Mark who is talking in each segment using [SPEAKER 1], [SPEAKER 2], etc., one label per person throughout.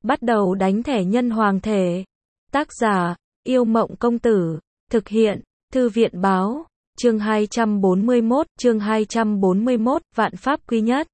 [SPEAKER 1] Bắt đầu đánh thẻ nhân hoàng thể. Tác giả, Yêu Mộng Công Tử. Thực hiện, Thư viện Báo. Chương 241, Vạn Pháp Quy Nhất.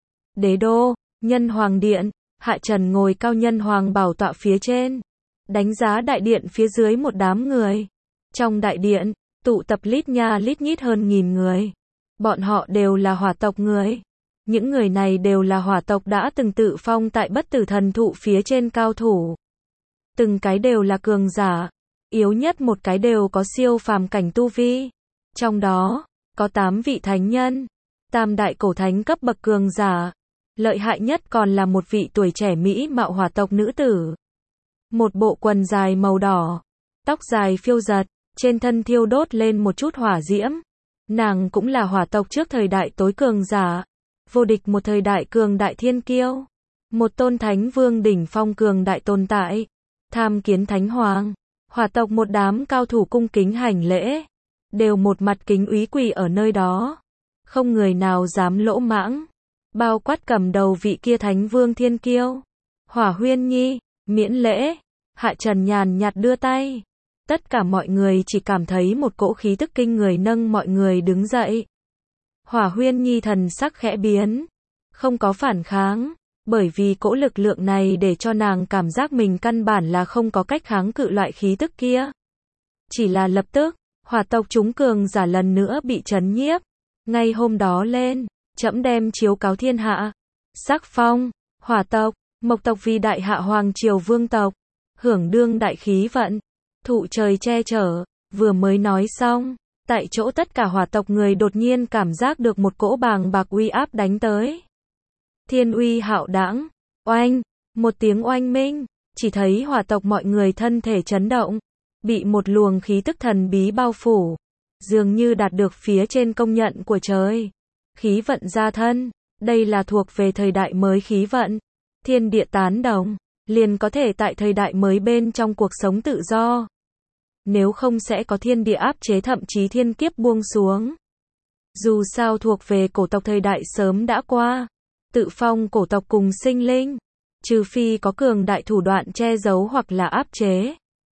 [SPEAKER 1] Đế đô, Nhân Hoàng Điện. Hạ Trần ngồi cao nhân hoàng bảo tọa phía trên, đánh giá đại điện phía dưới một đám người. Trong đại điện, tụ tập lít nha lít nhít hơn 1000 người. Bọn họ đều là hỏa tộc người. Những người này đều là hỏa tộc đã từng tự phong tại Bất Tử Thần Thụ phía trên cao thủ. Từng cái đều là cường giả, yếu nhất một cái đều có siêu phàm cảnh tu vi. Trong đó, có 8 vị thánh nhân, tam đại cổ thánh cấp bậc cường giả. Lợi hại nhất còn là một vị tuổi trẻ mỹ mạo hỏa tộc nữ tử. Một bộ quần dài màu đỏ, tóc dài phiêu giật, trên thân thiêu đốt lên một chút hỏa diễm. Nàng cũng là hỏa tộc trước thời đại tối cường giả, vô địch một thời đại cường đại thiên kiêu. Một tôn thánh vương đỉnh phong cường đại tồn tại. Tham kiến thánh hoàng. Hỏa tộc một đám cao thủ cung kính hành lễ, đều một mặt kính úy quỳ ở nơi đó. Không người nào dám lỗ mãng. Bao quát cầm đầu vị kia thánh vương thiên kiêu. Hỏa Huyên Nhi, miễn lễ. Hạ Trần nhàn nhạt đưa tay. Tất cả mọi người chỉ cảm thấy một cỗ khí tức kinh người nâng mọi người đứng dậy. Hỏa Huyên Nhi thần sắc khẽ biến, không có phản kháng, bởi vì cỗ lực lượng này để cho nàng cảm giác mình căn bản là không có cách kháng cự loại khí tức kia. Chỉ là lập tức, hỏa tộc chúng cường giả lần nữa bị chấn nhiếp. Ngay hôm đó lên, trẫm đem chiếu cáo thiên hạ, sắc phong hỏa tộc, mộc tộc vì đại hạ hoàng triều vương tộc, hưởng đương đại khí vận, thụ trời che chở. Vừa mới nói xong, tại chỗ tất cả hỏa tộc người đột nhiên cảm giác được một cỗ bàng bạc uy áp đánh tới. Thiên uy hạo đãng, oanh, một tiếng oanh minh, chỉ thấy hỏa tộc mọi người thân thể chấn động, bị một luồng khí tức thần bí bao phủ, dường như đạt được phía trên công nhận của trời. Khí vận gia thân, đây là thuộc về thời đại mới khí vận. Thiên địa tán đồng, liền có thể tại thời đại mới bên trong cuộc sống tự do. Nếu không sẽ có thiên địa áp chế thậm chí thiên kiếp buông xuống. Dù sao thuộc về cổ tộc thời đại sớm đã qua. Tự phong cổ tộc cùng sinh linh. Trừ phi có cường đại thủ đoạn che giấu hoặc là áp chế.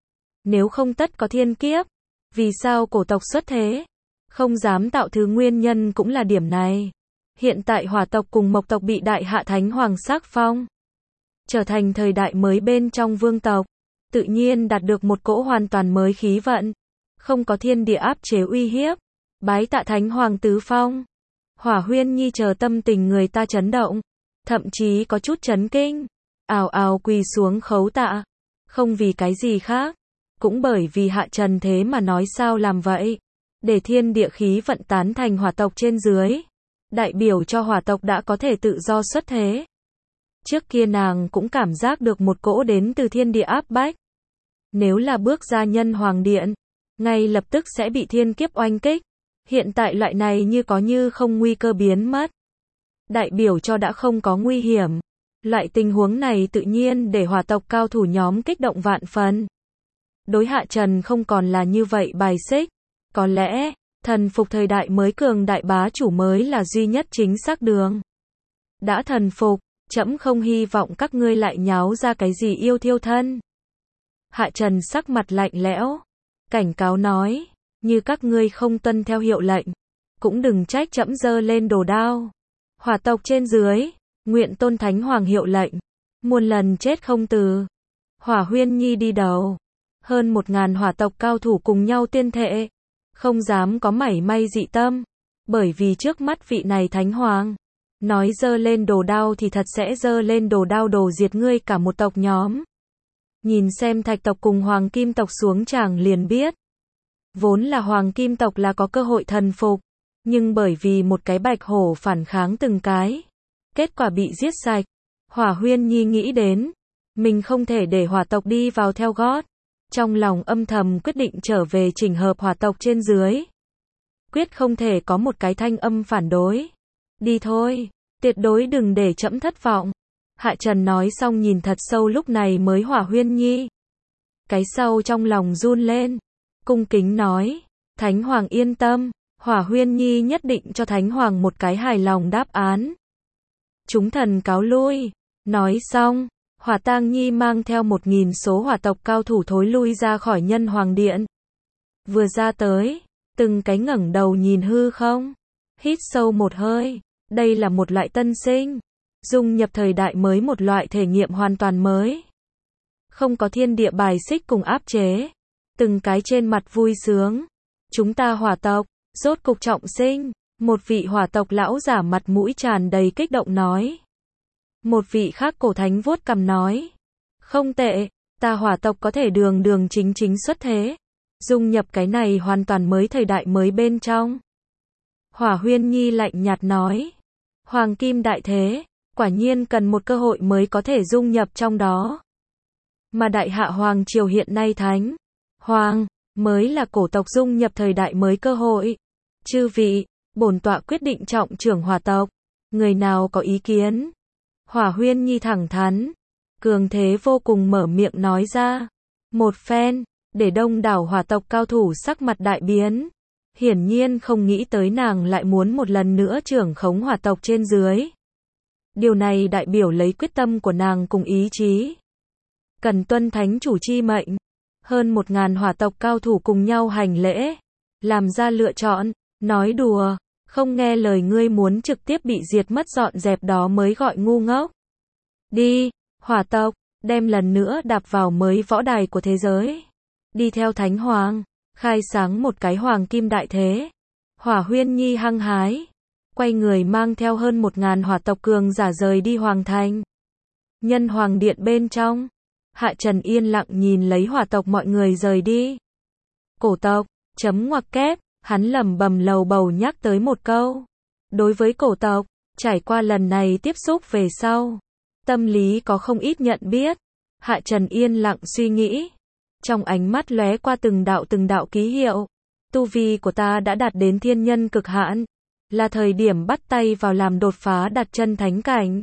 [SPEAKER 1] Nếu không tất có thiên kiếp. Vì sao cổ tộc xuất thế? Không dám tạo thứ nguyên nhân cũng là điểm này. Hiện tại hỏa tộc cùng mộc tộc bị đại hạ thánh hoàng sắc phong, trở thành thời đại mới bên trong vương tộc. Tự nhiên đạt được một cỗ hoàn toàn mới khí vận. Không có thiên địa áp chế uy hiếp. Bái tạ thánh hoàng tứ phong. Hỏa Huyên Nhi chờ tâm tình người ta chấn động. Thậm chí có chút chấn kinh. Ào ào quỳ xuống khấu tạ. Không vì cái gì khác. Cũng bởi vì Hạ Trần thế mà nói sao làm vậy. Để thiên địa khí vận tán thành hỏa tộc trên dưới. Đại biểu cho hỏa tộc đã có thể tự do xuất thế. Trước kia nàng cũng cảm giác được một cỗ đến từ thiên địa áp bách. Nếu là bước ra nhân hoàng điện, ngay lập tức sẽ bị thiên kiếp oanh kích. Hiện tại loại này như có như không nguy cơ biến mất. Đại biểu cho đã không có nguy hiểm. Loại tình huống này tự nhiên để hỏa tộc cao thủ nhóm kích động vạn phần. Đối Hạ Trần không còn là như vậy bài xích. Có lẽ, thần phục thời đại mới cường đại bá chủ mới là duy nhất chính xác đường. Đã thần phục, trẫm không hy vọng các ngươi lại nháo ra cái gì yêu thiêu thân. Hạ Trần sắc mặt lạnh lẽo, cảnh cáo nói, như các ngươi không tuân theo hiệu lệnh, cũng đừng trách trẫm giơ lên đồ đao. Hỏa tộc trên dưới, nguyện tôn thánh hoàng hiệu lệnh, muôn lần chết không từ. Hỏa Huyên Nhi đi đầu, hơn 1000 hỏa tộc cao thủ cùng nhau tuyên thệ, không dám có mảy may dị tâm, bởi vì trước mắt vị này thánh hoàng, nói giơ lên đồ đao thì thật sẽ giơ lên đồ đao đồ diệt ngươi cả một tộc nhóm. Nhìn xem thạch tộc cùng hoàng kim tộc xuống tràng liền biết. Vốn là hoàng kim tộc là có cơ hội thần phục, nhưng bởi vì một cái bạch hổ phản kháng từng cái, kết quả bị giết sạch. Hỏa Huyên Nhi nghĩ đến, mình không thể để hỏa tộc đi vào theo gót. Trong lòng âm thầm quyết định trở về chỉnh hợp hỏa tộc trên dưới. Quyết không thể có một cái thanh âm phản đối. Đi thôi, tuyệt đối đừng để trẫm thất vọng. Hạ Trần nói xong nhìn thật sâu lúc này mới Hỏa Huyên Nhi. Cái sau trong lòng run lên, cung kính nói, Thánh Hoàng yên tâm, Hỏa Huyên Nhi nhất định cho Thánh Hoàng một cái hài lòng đáp án. Chúng thần cáo lui. Nói xong, Hỏa Tang Nhi mang theo 1000 số hỏa tộc cao thủ thối lui ra khỏi Nhân Hoàng Điện. Vừa ra tới, từng cái ngẩng đầu nhìn hư không, hít sâu một hơi, đây là một loại tân sinh, dung nhập thời đại mới, một loại thể nghiệm hoàn toàn mới. Không có thiên địa bài xích cùng áp chế, từng cái trên mặt vui sướng. Chúng ta hỏa tộc, rốt cục trọng sinh, một vị hỏa tộc lão giả mặt mũi tràn đầy kích động nói. Một vị khác cổ thánh vuốt cằm nói, không tệ, ta hỏa tộc có thể đường đường chính chính xuất thế, dung nhập cái này hoàn toàn mới thời đại mới bên trong. Hỏa Huyên Nhi lạnh nhạt nói, Hoàng Kim đại thế, quả nhiên cần một cơ hội mới có thể dung nhập trong đó. Mà Đại Hạ Hoàng Triều hiện nay Thánh Hoàng mới là cổ tộc dung nhập thời đại mới cơ hội. Chư vị, bổn tọa quyết định trọng trưởng hỏa tộc, người nào có ý kiến? Hỏa Huyên Nhi thẳng thắn, cường thế vô cùng mở miệng nói ra. Một phen, để đông đảo hỏa tộc cao thủ sắc mặt đại biến. Hiển nhiên không nghĩ tới nàng lại muốn một lần nữa trưởng khống hỏa tộc trên dưới. Điều này đại biểu lấy quyết tâm của nàng cùng ý chí. Cần tuân thánh chủ chi mệnh. Hơn 1000 hỏa tộc cao thủ cùng nhau hành lễ, làm ra lựa chọn. Nói đùa, không nghe lời ngươi muốn trực tiếp bị diệt mất dọn dẹp đó mới gọi ngu ngốc. Đi, hỏa tộc, đem lần nữa đạp vào mới võ đài của thế giới. Đi theo Thánh Hoàng, khai sáng một cái Hoàng Kim đại thế. Hỏa Huyên Nhi hăng hái, quay người mang theo hơn 1000 hỏa tộc cường giả rời đi Hoàng Thành. Nhân Hoàng Điện bên trong, Hạ Trần yên lặng nhìn lấy hỏa tộc mọi người rời đi. Cổ tộc, chấm ngoặc kép, hắn lẩm bẩm lầu bầu nhắc tới một câu. Đối với cổ tộc, trải qua lần này tiếp xúc về sau, tâm lý có không ít nhận biết. Hạ Trần yên lặng suy nghĩ, trong ánh mắt lóe qua từng đạo ký hiệu. Tu vi của ta đã đạt đến thiên nhân cực hạn, là thời điểm bắt tay vào làm đột phá đặt chân thánh cảnh.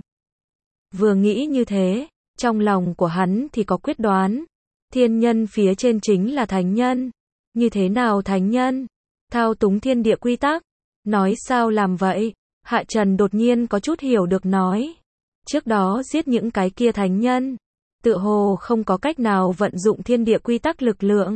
[SPEAKER 1] Vừa nghĩ như thế, trong lòng của hắn thì có quyết đoán. Thiên nhân phía trên chính là thánh nhân. Như thế nào thánh nhân? Thao túng thiên địa quy tắc. Nói sao làm vậy? Hạ Trần đột nhiên có chút hiểu được nói. Trước đó giết những cái kia thánh nhân, tựa hồ không có cách nào vận dụng thiên địa quy tắc lực lượng.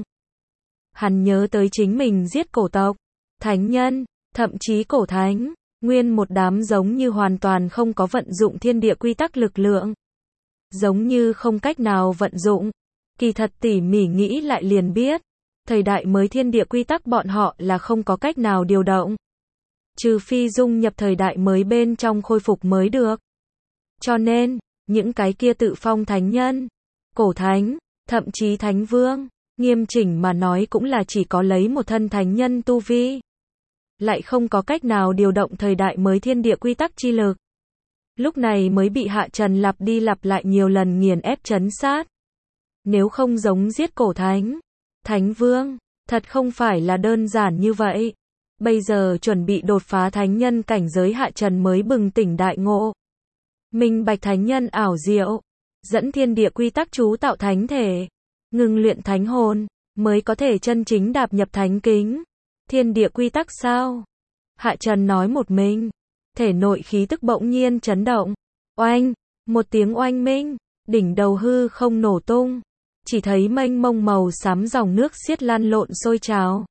[SPEAKER 1] Hắn nhớ tới chính mình giết cổ tộc, thánh nhân, thậm chí cổ thánh, nguyên một đám giống như hoàn toàn không có vận dụng thiên địa quy tắc lực lượng. Giống như không cách nào vận dụng. Kỳ thật tỉ mỉ nghĩ lại liền biết, thời đại mới thiên địa quy tắc bọn họ là không có cách nào điều động. Trừ phi dung nhập thời đại mới bên trong khôi phục mới được. Cho nên, những cái kia tự phong thánh nhân, cổ thánh, thậm chí thánh vương, nghiêm chỉnh mà nói cũng là chỉ có lấy một thân thánh nhân tu vi. Lại không có cách nào điều động thời đại mới thiên địa quy tắc chi lực. Lúc này mới bị Hạ Trần lặp đi lặp lại nhiều lần nghiền ép trấn sát. Nếu không giống giết cổ thánh, thánh vương, thật không phải là đơn giản như vậy. Bây giờ chuẩn bị đột phá thánh nhân cảnh giới Hạ Trần mới bừng tỉnh đại ngộ. Minh bạch thánh nhân ảo diệu, dẫn thiên địa quy tắc chú tạo thánh thể, ngừng luyện thánh hồn, mới có thể chân chính đạp nhập thánh kính. Thiên địa quy tắc sao? Hạ Trần nói một mình, thể nội khí tức bỗng nhiên chấn động. Oanh, một tiếng oanh minh, đỉnh đầu hư không nổ tung, chỉ thấy mênh mông màu xám dòng nước xiết lăn lộn sôi trào,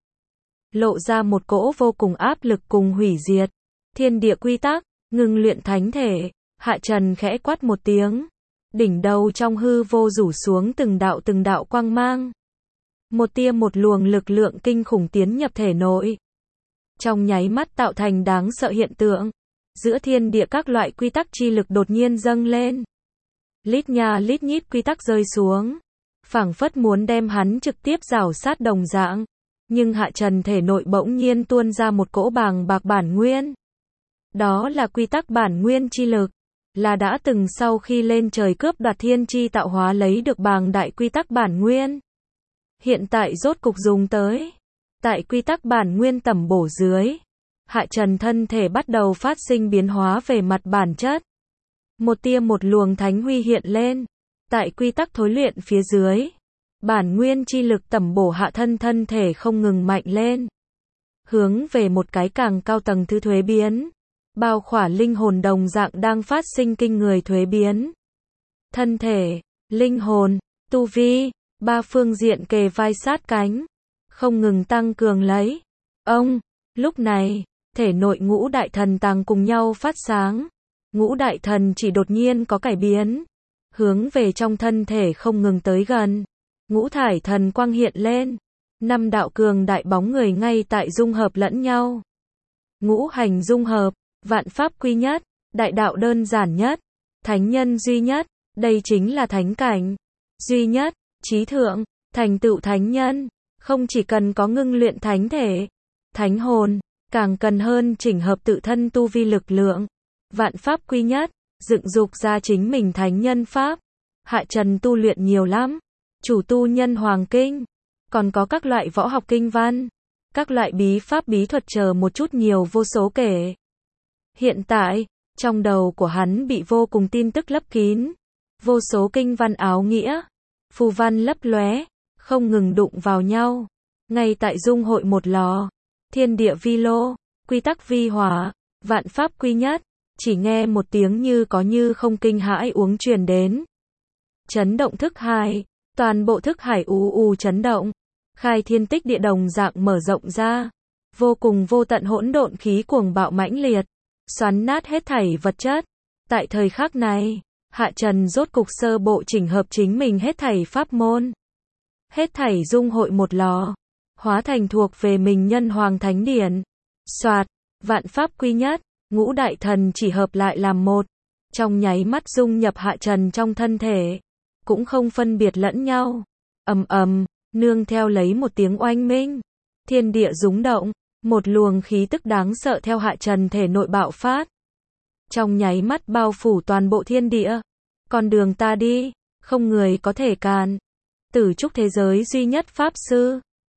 [SPEAKER 1] lộ ra một cỗ vô cùng áp lực cùng hủy diệt. Thiên địa quy tắc, ngừng luyện thánh thể. Hạ Trần khẽ quát một tiếng, đỉnh đầu trong hư vô rủ xuống từng đạo quang mang. Một tia một luồng lực lượng kinh khủng tiến nhập thể nội. Trong nháy mắt tạo thành đáng sợ hiện tượng. Giữa thiên địa các loại quy tắc chi lực đột nhiên dâng lên. Lít nha lít nhít quy tắc rơi xuống, phảng phất muốn đem hắn trực tiếp rào sát đồng dạng. Nhưng Hạ Trần thể nội bỗng nhiên tuôn ra một cỗ bàng bạc bản nguyên. Đó là quy tắc bản nguyên chi lực. Là đã từng sau khi lên trời cướp đoạt thiên chi tạo hóa lấy được bàng đại quy tắc bản nguyên. Hiện tại rốt cục dùng tới. Tại quy tắc bản nguyên tẩm bổ dưới, Hạ Trần thân thể bắt đầu phát sinh biến hóa về mặt bản chất. Một tia một luồng thánh huy hiện lên. Tại quy tắc thối luyện phía dưới, bản nguyên chi lực tẩm bổ hạ thân thể không ngừng mạnh lên. Hướng về một cái càng cao tầng thứ thuế biến. Bao khỏa linh hồn đồng dạng đang phát sinh kinh người thuế biến. Thân thể, linh hồn, tu vi, ba phương diện kề vai sát cánh, không ngừng tăng cường lấy. Ông, lúc này, thể nội ngũ đại thần tàng cùng nhau phát sáng. Ngũ đại thần chỉ đột nhiên có cải biến, hướng về trong thân thể không ngừng tới gần. Ngũ thải thần quang hiện lên, năm đạo cường đại bóng người ngay tại dung hợp lẫn nhau. Ngũ hành dung hợp, vạn pháp quy nhất, đại đạo đơn giản nhất, thánh nhân duy nhất, đây chính là thánh cảnh. Duy nhất, trí thượng, thành tựu thánh nhân, không chỉ cần có ngưng luyện thánh thể, thánh hồn, càng cần hơn chỉnh hợp tự thân tu vi lực lượng. Vạn pháp quy nhất, dựng dục ra chính mình thánh nhân pháp. Hạ Trần tu luyện nhiều lắm, chủ tu nhân hoàng kinh, còn có các loại võ học kinh văn, các loại bí pháp bí thuật chờ một chút nhiều vô số kể. Hiện tại, trong đầu của hắn bị vô cùng tin tức lấp kín, vô số kinh văn áo nghĩa, phù văn lấp lóe, không ngừng đụng vào nhau. Ngay tại dung hội một lò, thiên địa vi lô, quy tắc vi hỏa, vạn pháp quy nhất, chỉ nghe một tiếng như có như không kinh hãi uống truyền đến. Chấn động thức hải, toàn bộ thức hải ù ù chấn động, khai thiên tích địa đồng dạng mở rộng ra, vô cùng vô tận hỗn độn khí cuồng bạo mãnh liệt, xoắn nát hết thảy vật chất. Tại thời khắc này, Hạ Trần rốt cục sơ bộ chỉnh hợp chính mình hết thảy pháp môn. Hết thảy dung hội một lò, hóa thành thuộc về mình nhân hoàng thánh điển. Soạt, vạn pháp quy nhất, ngũ đại thần chỉ hợp lại làm một, trong nháy mắt dung nhập Hạ Trần trong thân thể, cũng không phân biệt lẫn nhau. Ầm ầm, nương theo lấy một tiếng oanh minh, thiên địa rúng động, một luồng khí tức đáng sợ theo Hạ Trần thể nội bạo phát. Trong nháy mắt bao phủ toàn bộ thiên địa. Con đường ta đi, không người có thể cản. Tử trúc thế giới duy nhất pháp sư.